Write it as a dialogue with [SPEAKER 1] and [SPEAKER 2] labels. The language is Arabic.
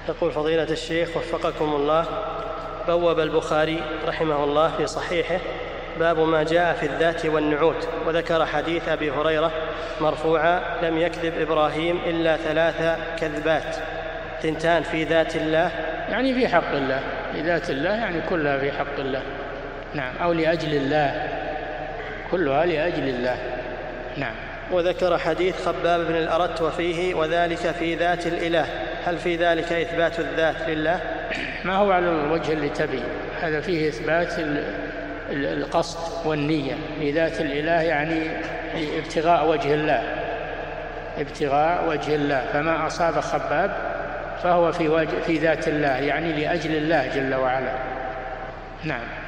[SPEAKER 1] يقول فضيلة الشيخ وفقكم الله، بوب البخاري رحمه الله في صحيحه باب ما جاء في الذات والنعوت، وذكر حديث أبي هريرة مرفوعا: لم يكذب إبراهيم إلا 3 كذبات، 2 في ذات الله،
[SPEAKER 2] يعني في حق الله، في ذات الله يعني كلها في حق الله، نعم، أو لأجل الله، كلها لأجل الله، نعم.
[SPEAKER 1] وذكر حديث خباب بن الأرت وفيه: وذلك في ذات الإله، هل في ذلك إثبات الذات لله؟
[SPEAKER 2] ما هو على الوجه اللي تبي، هذا فيه إثبات القصد والنية لذات الإله، يعني ابتغاء وجه الله، ابتغاء وجه الله، فما أصاب خباب فهو في ذات الله، يعني لأجل الله جل وعلا، نعم.